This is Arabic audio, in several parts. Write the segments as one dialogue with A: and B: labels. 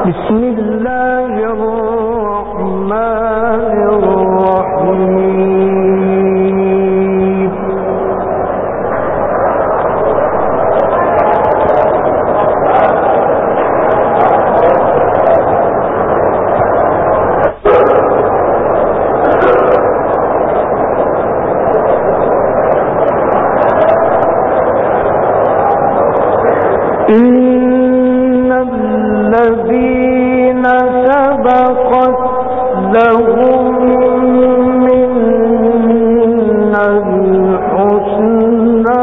A: بسم الله الرحمن الرحيم. إن الذين سبقت لهم منا الحسنى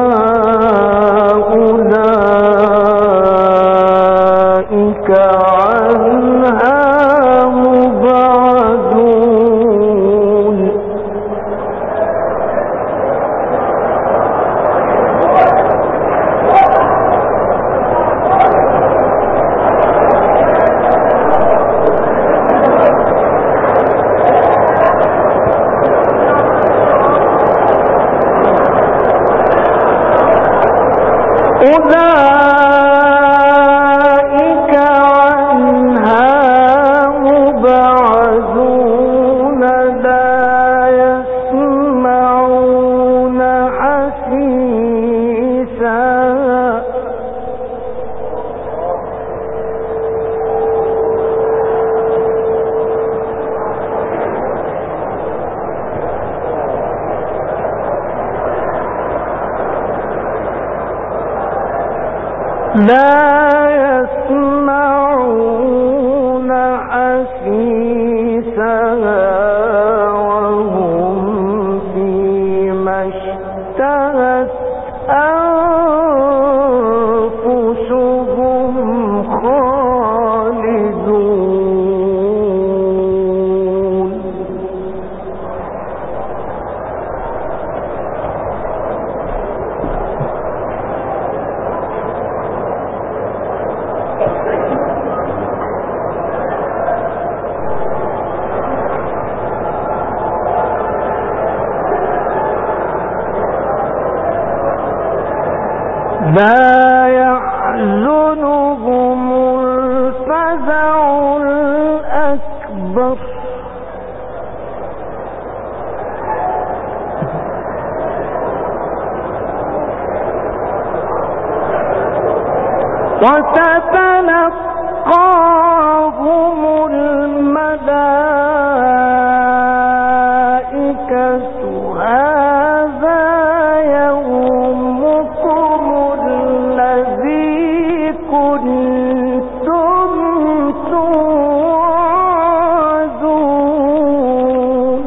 A: أولئك عنها مبعدون. أولئك عنها مبعدون لا يسمعون حسيسها وهم فيما اشتهت أنفسهم خالدون. لا يحزنهم الفزع الأكبر وتتلقاهم الملائكة هذا يومكم الذي كنتم توعدون.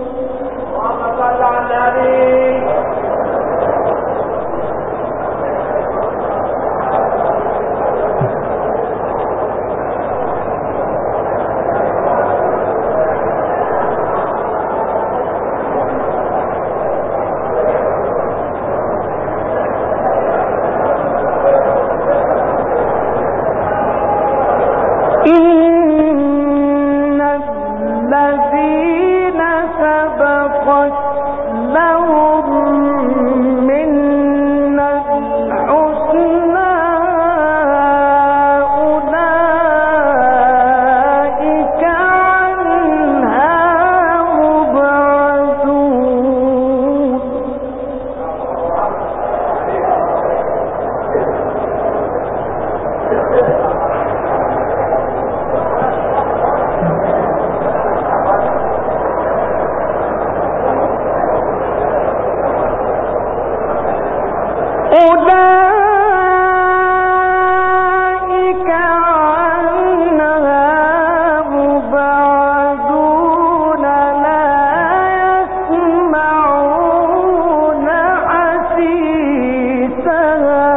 A: إن الذين سبقت لهم منا الحسنى أولئك عنها مبعدون. أولئك عنها مبعدون لا يسمعون حسيسها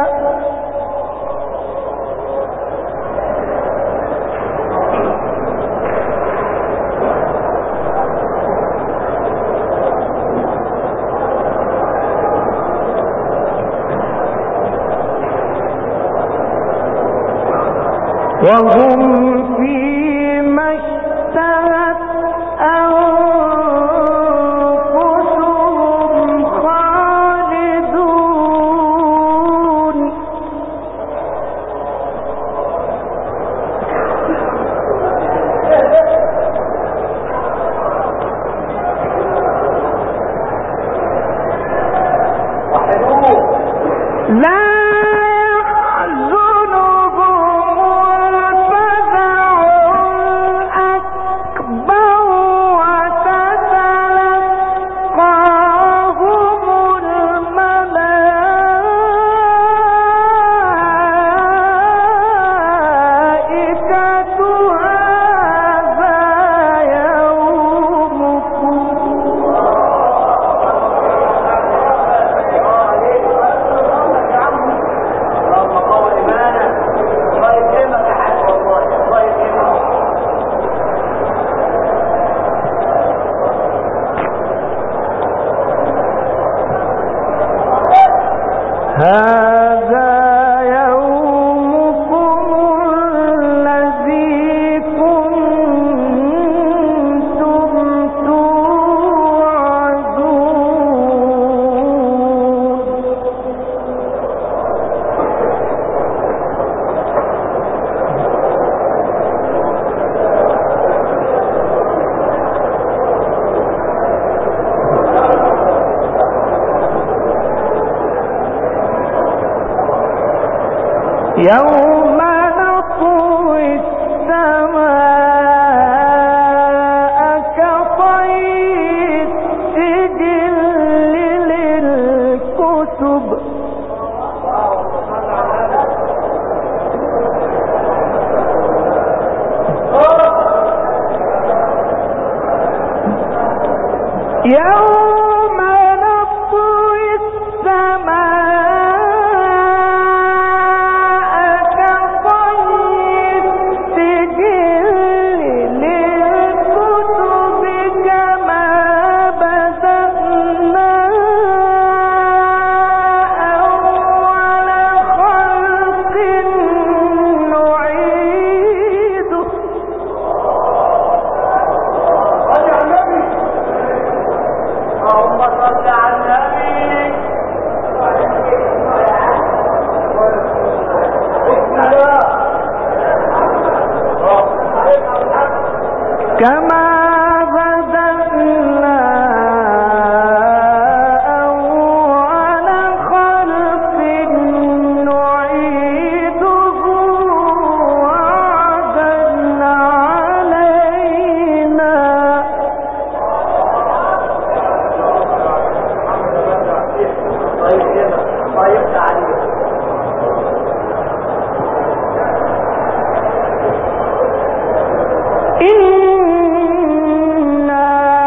A: وهم فيما اشتهت أنفسهم خالدون. هذا يومكم الذي كنتم يوم نطوي السماء كطي السجل للكتب يوم نطوي السماء كطي السجل للكتب كما بدأنا أول خلق نعيده. اللهم صل على النبي. كما بدأنا أول خلق نعيده وعدا علينا. إنا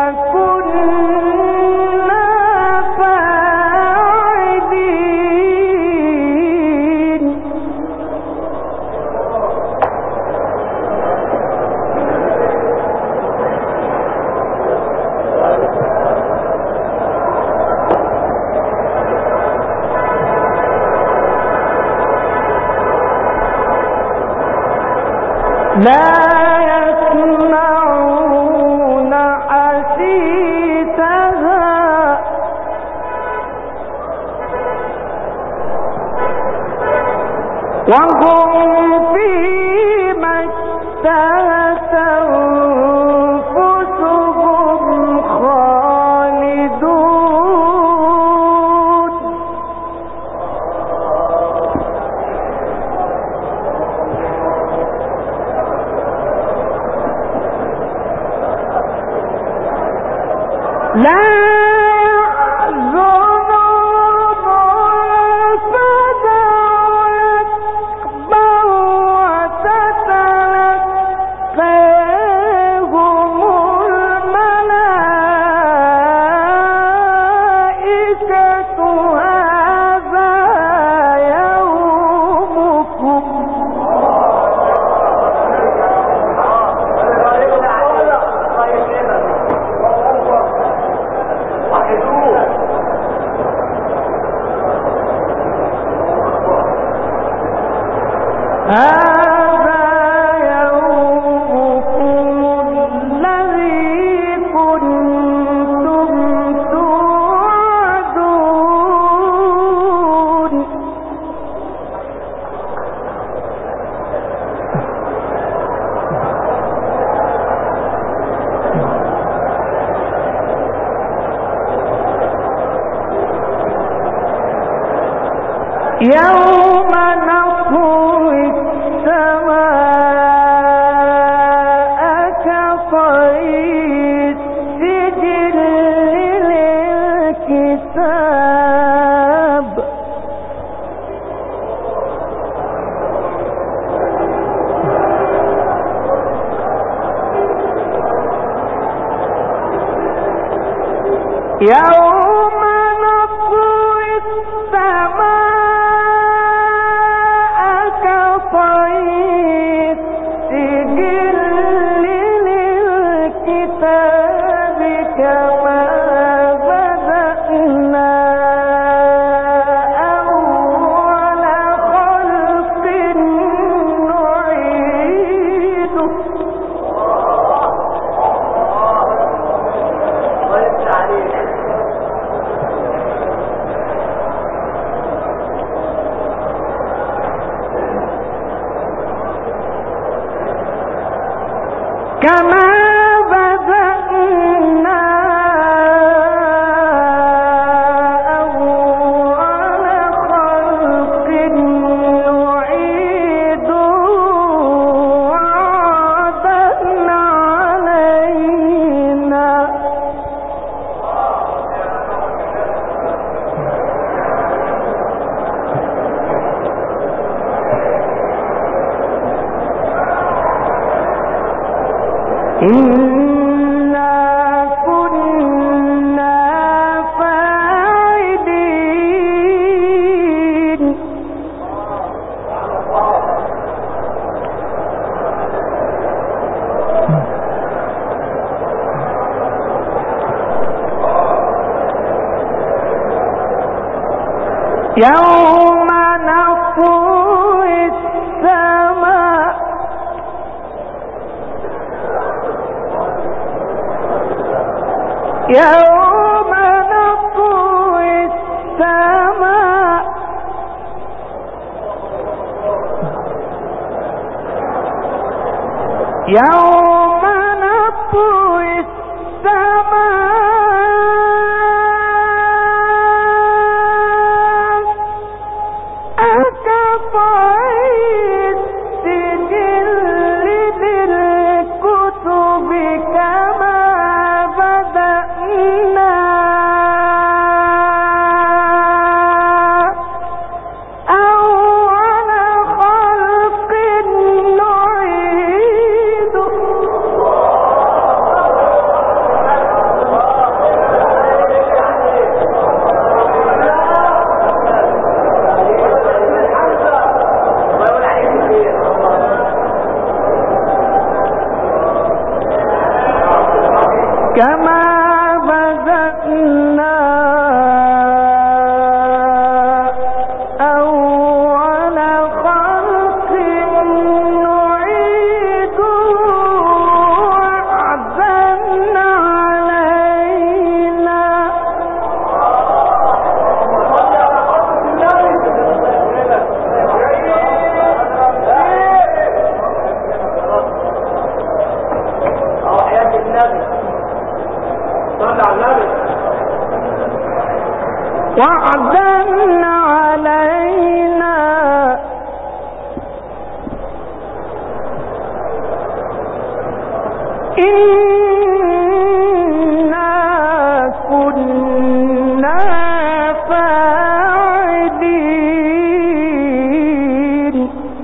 A: كنا فاعلين. لا يسمعون حسيسها وهم فيما اشتهت أنفسهم خالدون. لا يحزنهم الفزع الأكبر وتتلقاهم الملائكة هذا يومكم. هذا يومكم الذي كنتم توعدون. يوم نطوي السماء كطي السجل للكتاب يوم نطوي السماء كطي السجل للكتاب كما بدأنا أول كما بدأنا أول خلق نعيد وعدا علينا إنا كنا فاعلين يوم نطوي السماء يوم نطوي السماء يوم نطوي السماء أكطي السجل للكتب كما بدأنا أول خلق نعيد كما بدأنا أول خلق نعيد وعدا علينا وعدا علينا إنا كنا فاعلين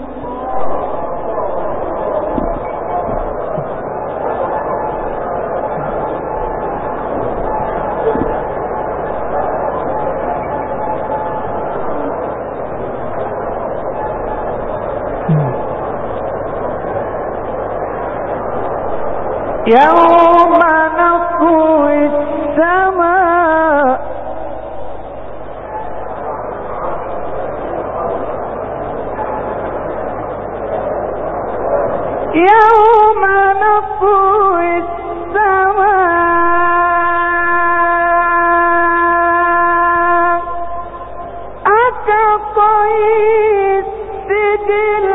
A: يوم نطوي السماء يوم نطوي السماء أكطي السجل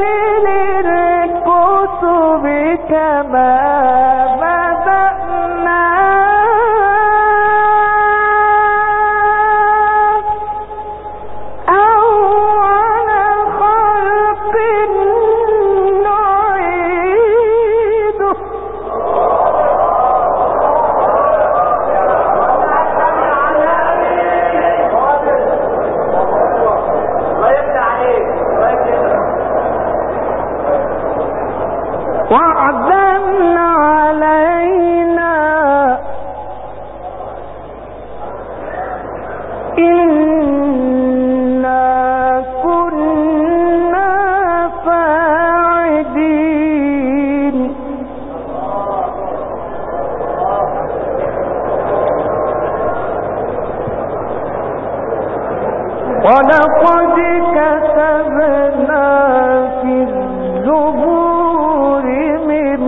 A: للكتب كما بدأنا أول خلق نعيد وعدا علينا إنا كنا فاعلين ولقد كتبنا في الزبور من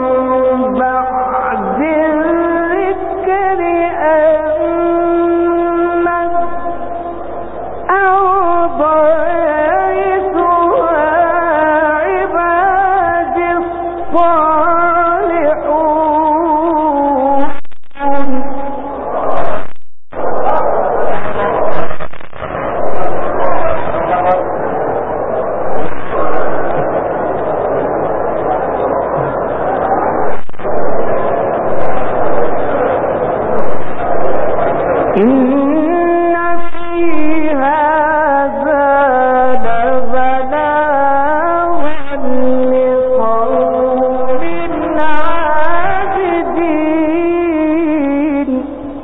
A: بعد الذكر أن الأرض يرثها عبادي الصالحون إن في هذا لبلاغا لقوم عابدين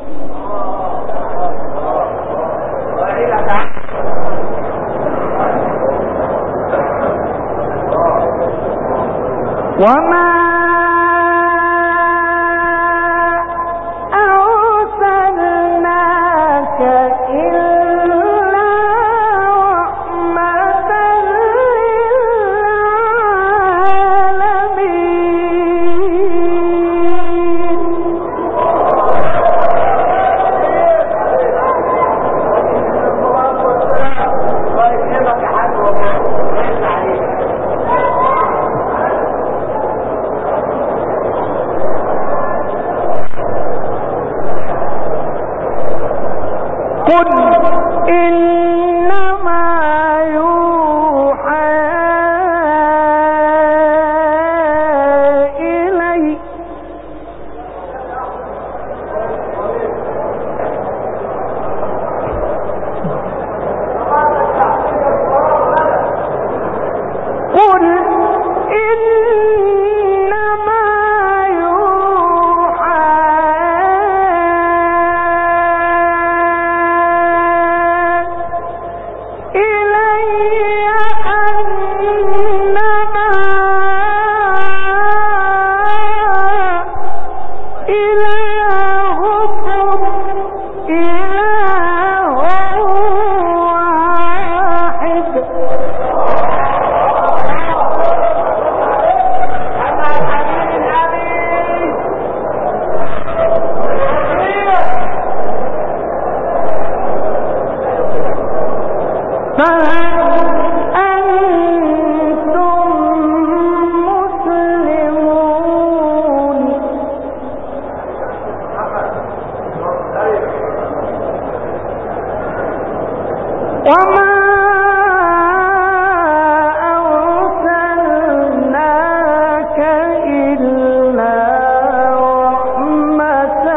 A: وما أرسلناك إلا رحمة قل إنما يوحى إلي قل إنما يوحى إلي أنما إلهكم إله واحد فهل أنتم مسلمون وما أرسلناك إلا رحمة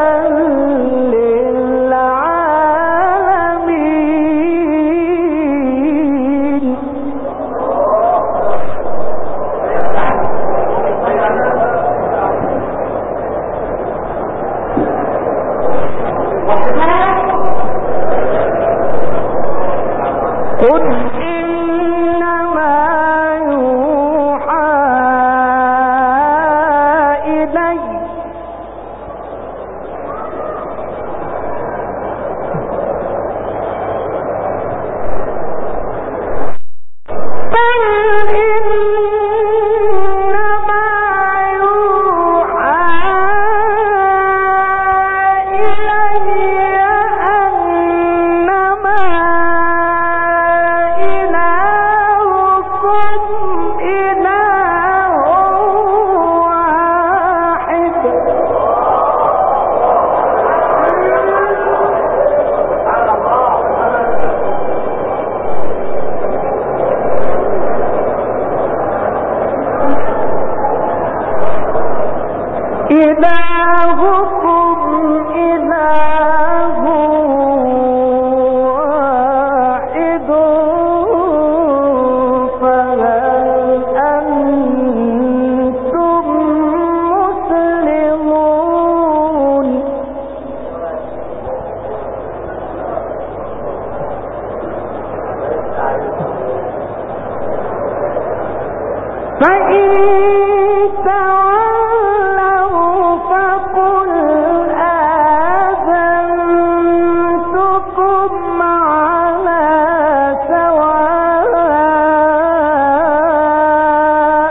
A: للعالمين قل إنما يوحى إلي قل إنما يوحى إلي أنما إلهكم إله واحد إلهكم إله واحد فهل أنتم مسلمون فإن تولوا فقل آذنتكم على سواء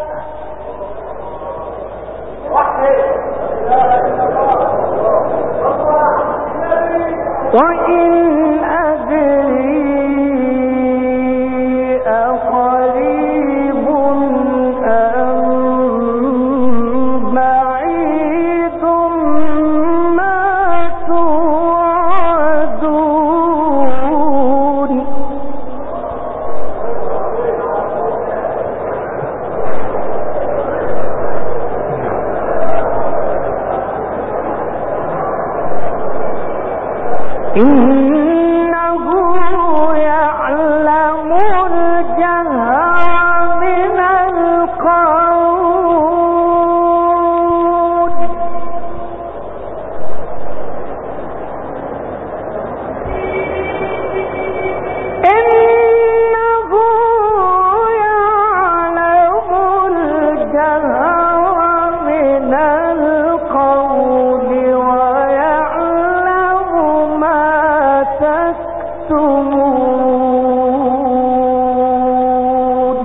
A: وإن أدري أقريب أم بعيد ما توعدون إنه يعلم الجهر من القول إنه يعلم الجهر من القول ويعلم ما تكتمون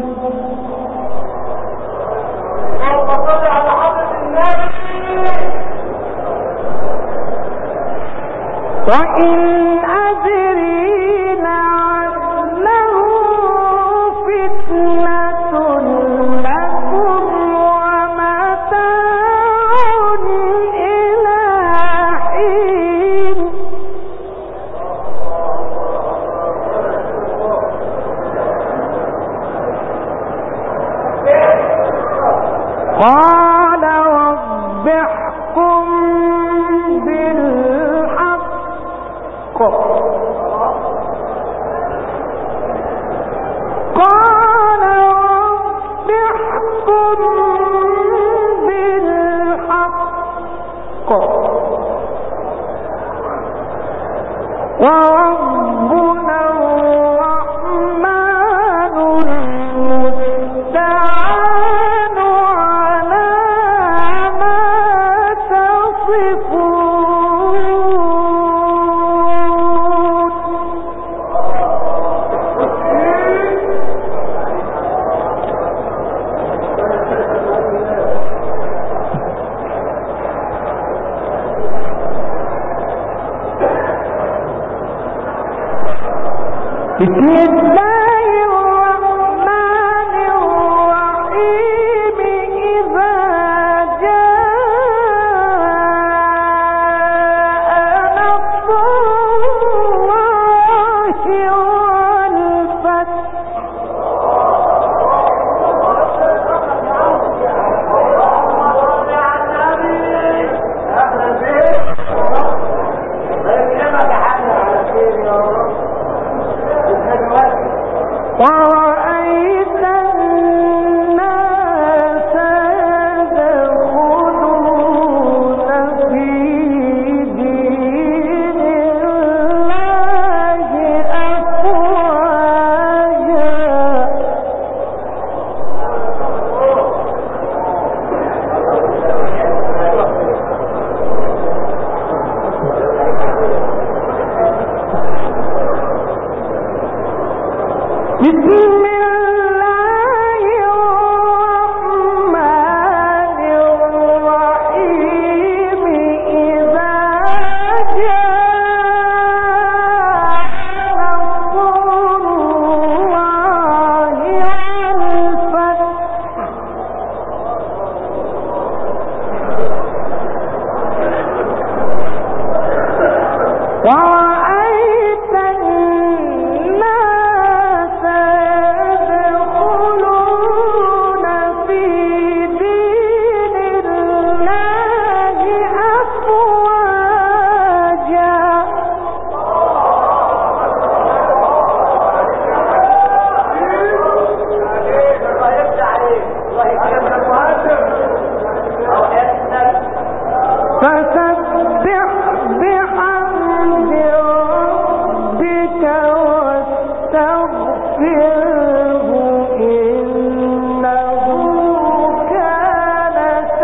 A: وإن أدري لعله فتنة لكم ومتاع إلى حين قال رب احكم بالحق قال رب احكم بالحق وربنا الرحمن المستعان على ما بسم الله الرحمن الرحيم إذا جاء نصر الله والفتح ورأيت الناس يدخلون في دين الله أفواجا بسم الله الرحمن الرحيم إذا جاء نصر الله والفتح ورأيت الناس يدخلون في دين الله أفواجا فسبح بحمد ربك واستغفره إنه كان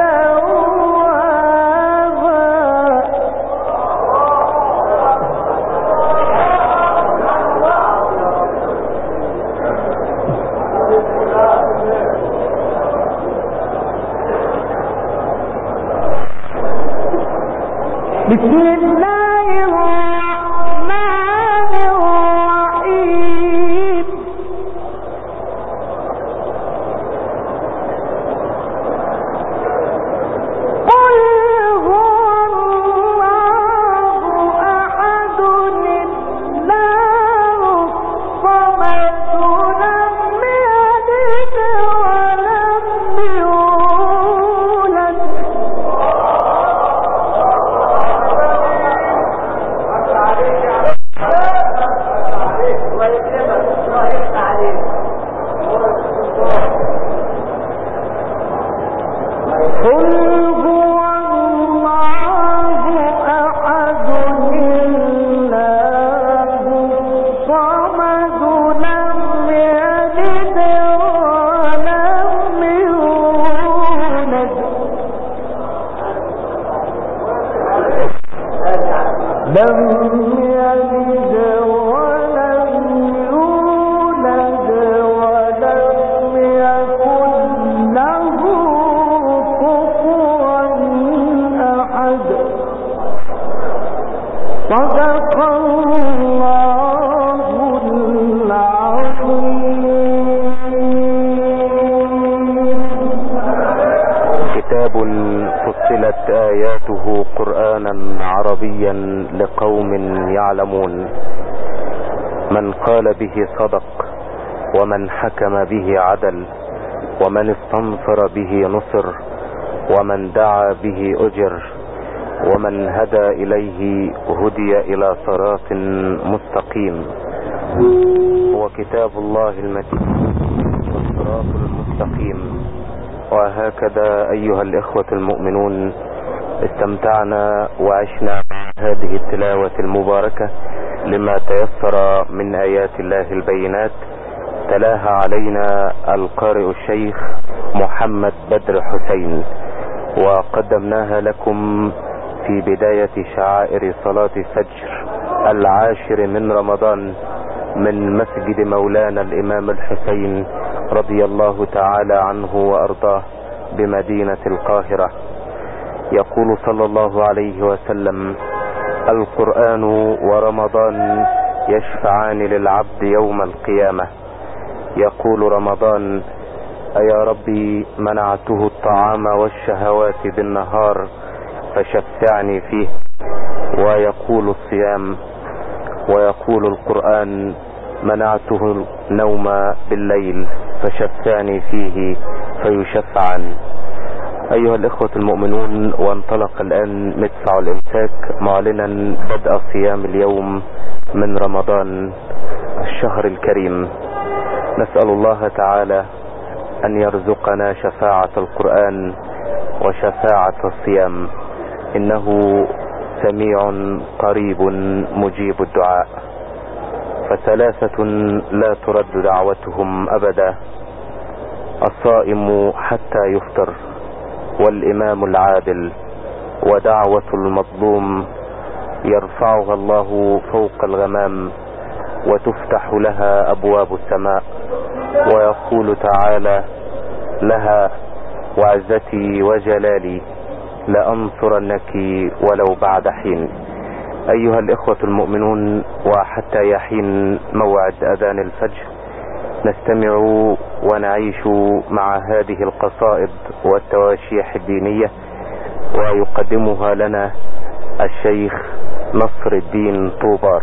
A: توابا بسم الله الرحمن الرحيم قل هو الله أحد الله الصمد لم يلد ولم يولد
B: كتاب فصلت آياته قرآنا عربيا لقوم يعلمون. من قال به صدق، ومن حكم به عدل، ومن استنصر به نصر، ومن دعا به أجر، ومن هدى إليه هدي إلى صراط مستقيم. هو كتاب الله المتين والصراط المستقيم. وهكذا أيها الإخوة المؤمنون استمتعنا وعشنا مع هذه التلاوة المباركة لما تيسر من آيات الله البينات. تلاها علينا القارئ الشيخ محمد بدر حسين، وقدمناها لكم في بداية شعائر صلاة الفجر 10 من رمضان من مسجد مولانا الإمام الحسين رضي الله تعالى عنه وأرضاه بمدينة القاهرة. يقول صلى الله عليه وسلم: القرآن ورمضان يشفعان للعبد يوم القيامة. يقول رمضان: يا ربي منعته الطعام والشهوات بالنهار فشفعني فيه. ويقول الصيام ويقول القرآن: منعته النوم بالليل فشفعني فيه فيشفعا. أيها الإخوة المؤمنون، وانطلق الآن مدفع الإمساك معلنا بدء صيام اليوم من رمضان الشهر الكريم. نسأل الله تعالى أن يرزقنا شفاعة القرآن وشفاعة الصيام، إنه سميع قريب مجيب الدعاء. فثلاثة لا ترد دعوتهم أبدا: الصائم حتى يفطر، والإمام العادل، ودعوة المظلوم يرفعها الله فوق الغمام وتفتح لها أبواب السماء، ويقول تعالى لها: وعزتي وجلالي لأنصرنك ولو بعد حين. أيها الإخوة المؤمنون، وحتى يحين موعد أذان الفجر نستمع ونعيش مع هذه القصائد والتواشيح الدينية، ويقدمها لنا الشيخ نصر الدين طوبار.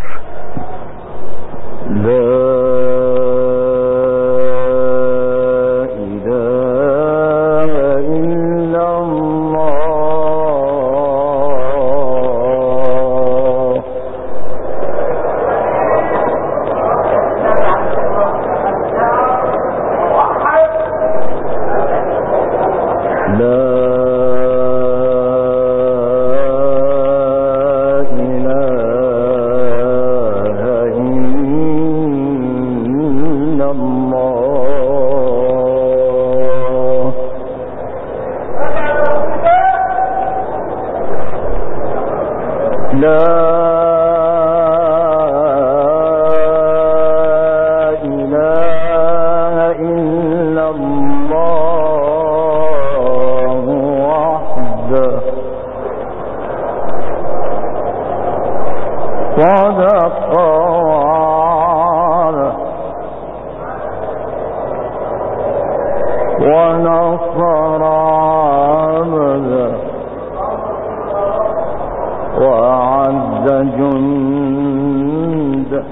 A: ونصر عبده وأعز جنده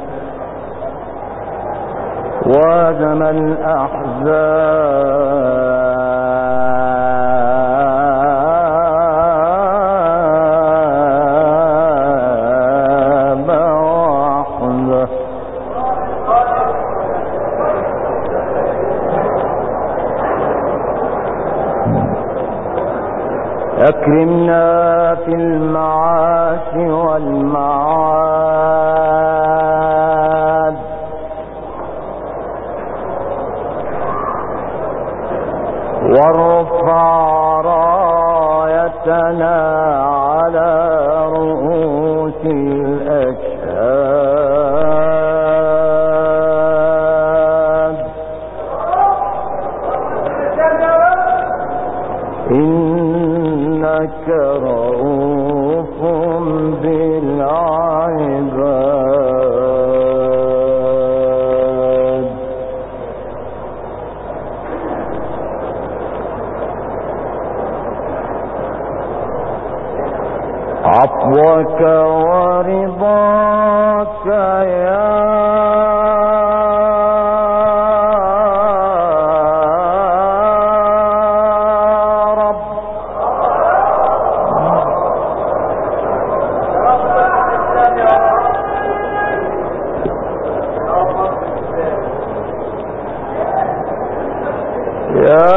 A: وهزم الأحزاب وحده. أكرمنا في المعاش والمعاد وارفع رايتنا على رؤوس الأشهاد إنك رؤوف بالعباد. عفوك ورضاك يا رب يا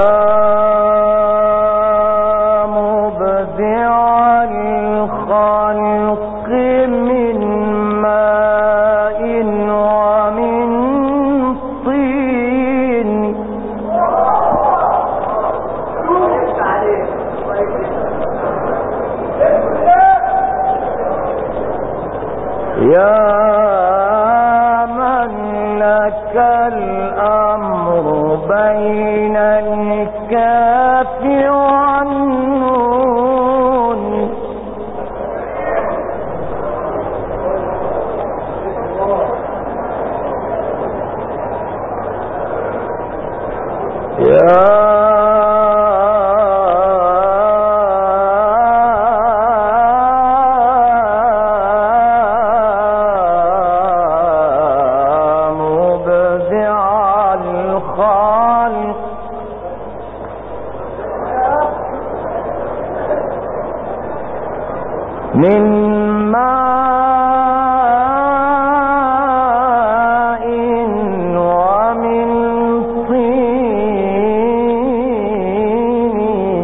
A: من لك الأمر بين الكاف والنون. من ماء ومن طين.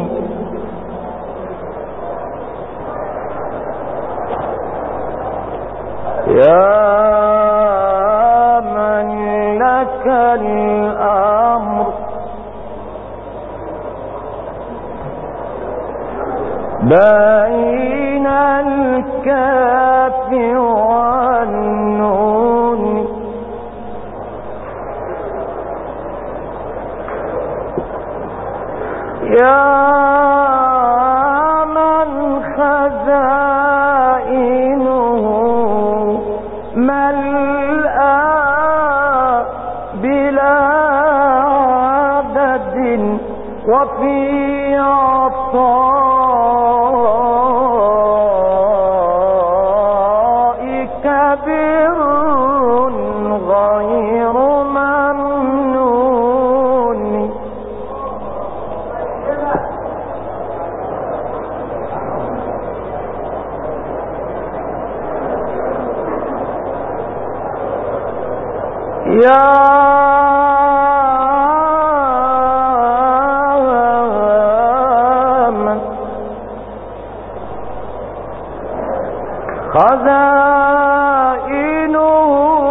A: يا من لك الأمر بين الكاف والنون. يا من خزائنه ملأى بلا عدد وفي عطائك بر غير ممنون. يا من خزائنه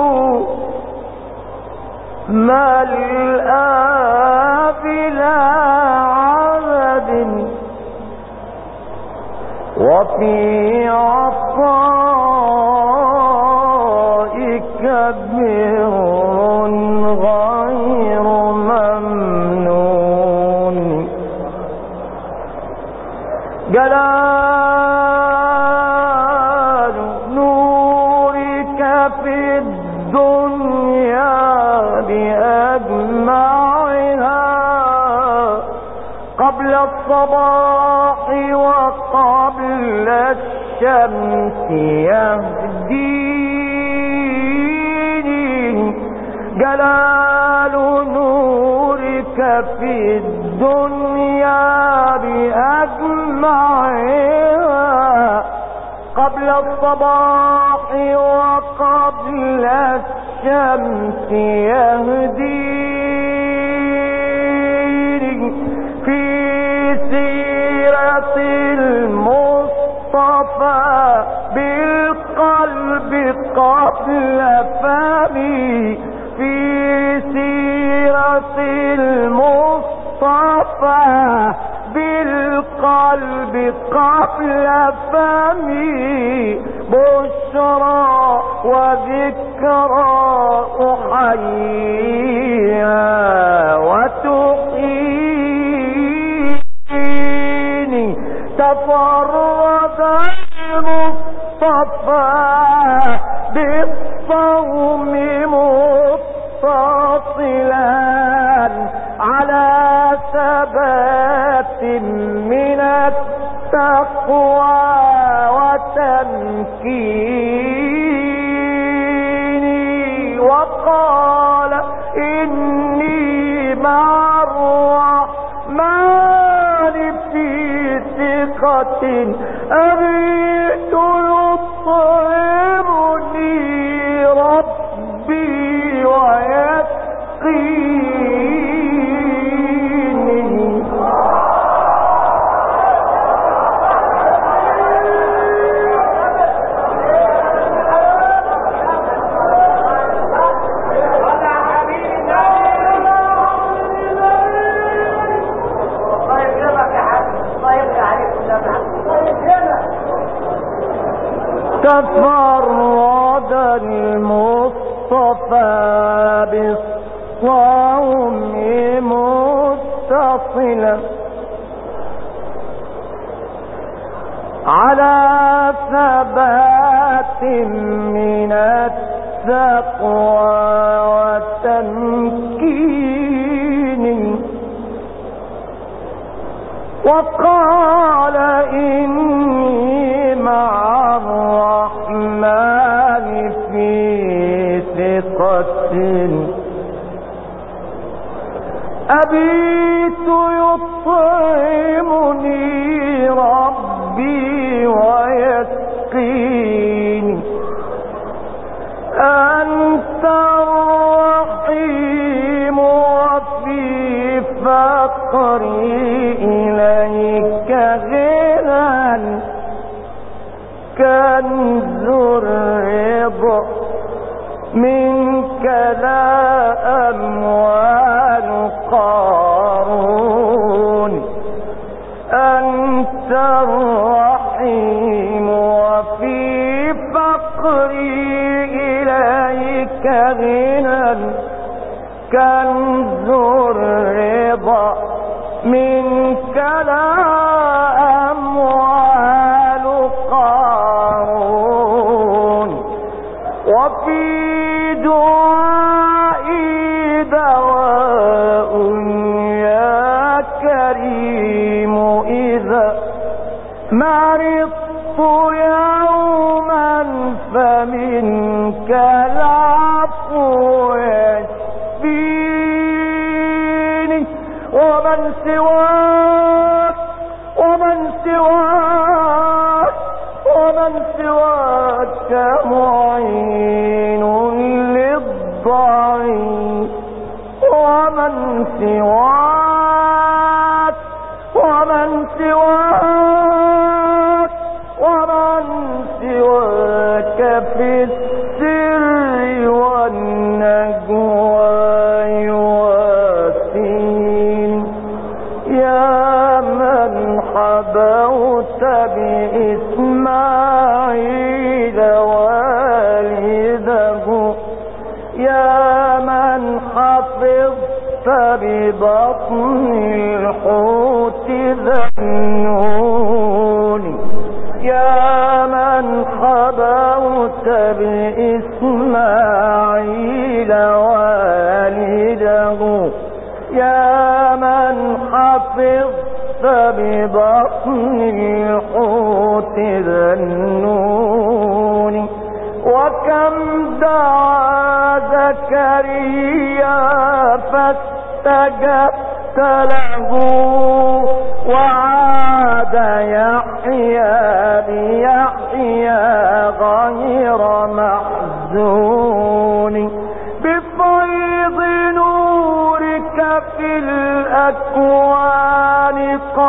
A: ملأى بلا عدد وفي عطائك بر غير ممنون. جلال نورك في الدنيا بأجمعها قبل الصباح وقبل الشمس يهديني. جلال نورك في الدنيا بأجمعها قبل الصباح وقبل الشمس يهديني. في سيرة المصطفى بالقلب قبل فمي. في سيرة المصطفى بالقلب قبل فمي. ذكرى وذكرى أحييها وتحييني تفرد المصطفى بالصوم متصلا على ثبات من التقوى وتمكيني وقال إني مع الرحمن في ثقة أبيت يطعمني ربي ويسقيني. تفرد المصطفى بالصوم متصلا على ثبات من التقوى والتمكين وقال إني مع الرحمن في ثقة أبيت يطعمني ربي ويسقيني أنت الرحيم وفي فقري إليك غنى كنز الرضا منك لا أموال قارون أنت الرحيم وفي فقري إليك غنى كنز الرضا منك لا أموال قارون وفي دعائي دواء يا كريم إذا مرضت يوما فمنك العفو يشفيني ومن سواك ومن سواك ومن سواك معين للضعيف ومن سواك ومن سواك ومن سواك في السر والنجوى يواسين يا من حبوت بإسماعيل والده يا من حفظت ببطن الحوت ذنون يا من حبوت بإسماعيل والده يا من حفظت ببطن الحوت ذنون وكم دعا زكريا فاستجبت له وعاد يحيى بيحيى غير محزون بفيض نورك في الأكوان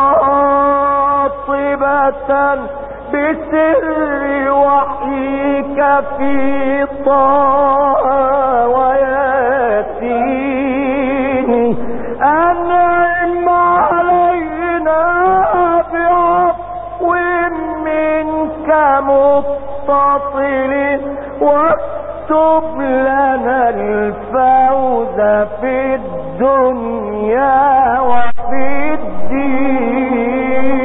A: قاطبة بسر وحيك في طه وياسين أنعم علينا بعفو منك متصل واكتب لنا الفوز في الدنيا وفي الدين.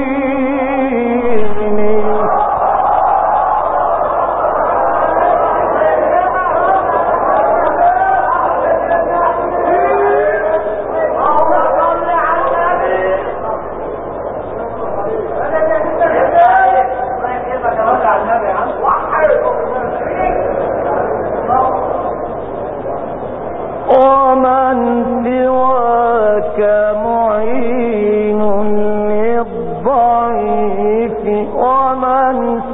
A: ومن سواك معين للضعيف ومن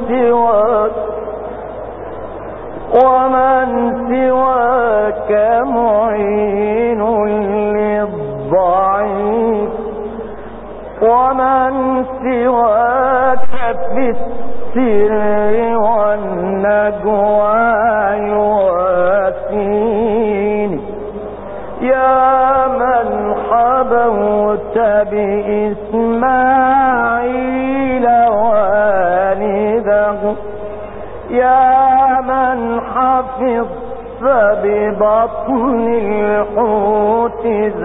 A: سواك معين للضعيف ومن سواك في السر والنجوى يواسيني. يا من حبوت بإسماعيل والده يا من حفظت ببطن الحوت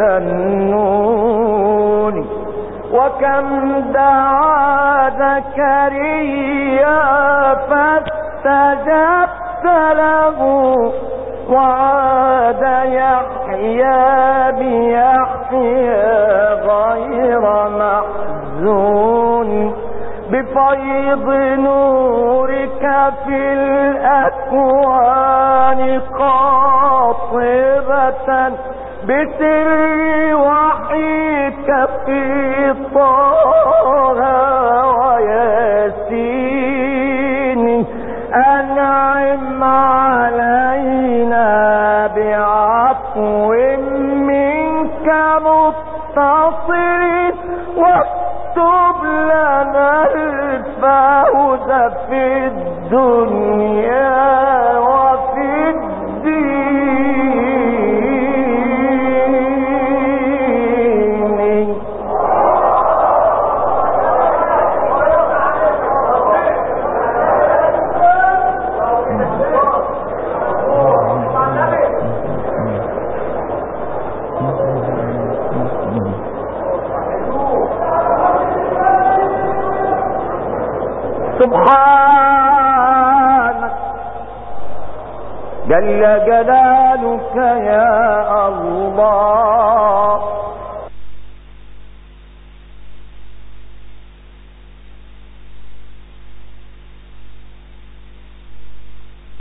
A: ذنون. وكم دعا زكريا فاستجبت له وعاد يحيى بيحيى غير محزون. بفيض نورك في الأكوان قاطبة بسر وحيك في طه وياسين. أنعم علينا بعفو منك متصل واكتب لنا الفوز في الدنيا وفي الدين. سبحانك جل جلالك يا الله